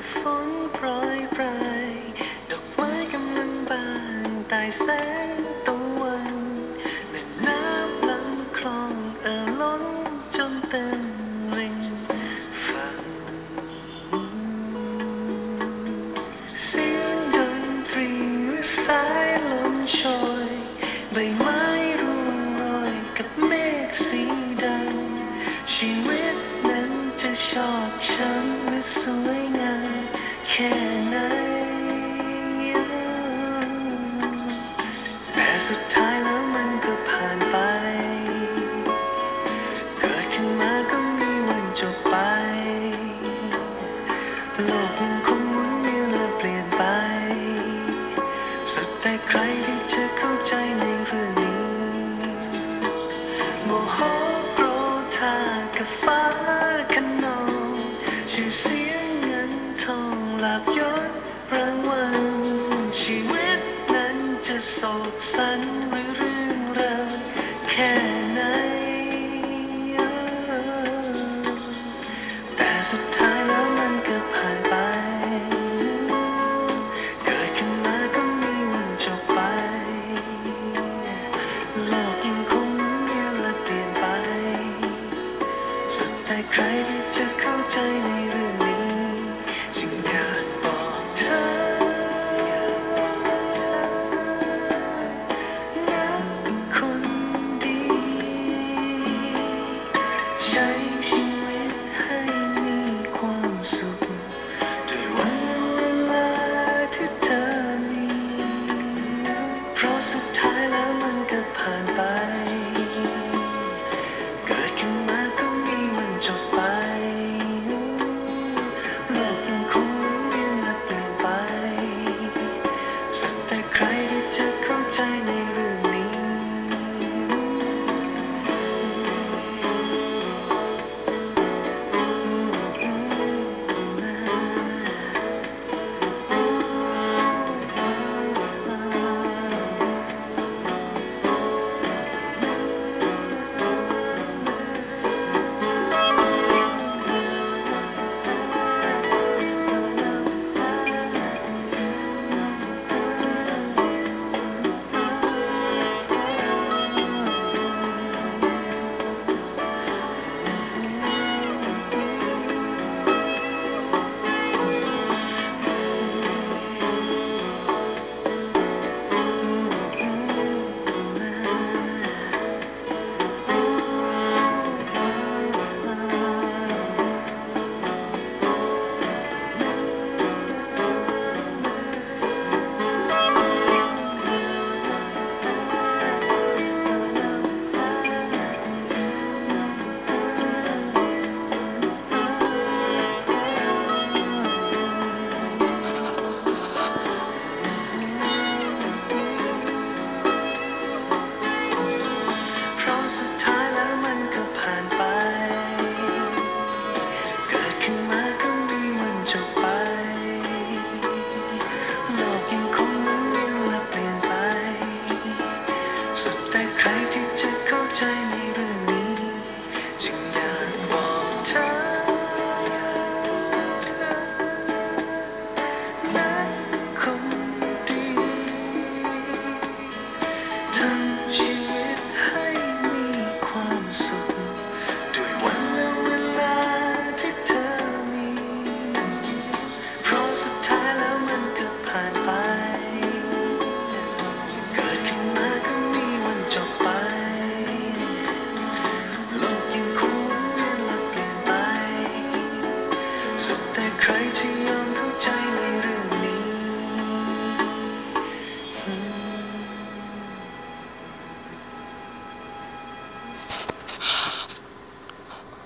ฝนโปรยปลายดอกไม้กำลังบานใต้แสงตะวันแม่น้ำลำคลองล้นจนเต็มริมฝั่งเสียงดนตรีหรือสายลมโชยใบไม้ร่วงโรยกับเมฆสีดำชีวิตนั้นจะชอกช้ำหรือสวยงามแค่ไหนแต่สุดท้ายแล้วมันก็ผ่านไปเกิดขึ้นมาก็มีวันจบไปโลกมันคงหมุนเวียนและเปลี่ยนไปสุดแต่ใครที่จะเข้าใจในเรื่องนี้โมโหโกรธากับฟ้าคะนองชื่อเสียงเงินทองลาภยศรางวัลชีวิตนั้นจะโศกสันหรือเรื่องราวแค่ไหนแต่สุดท้าย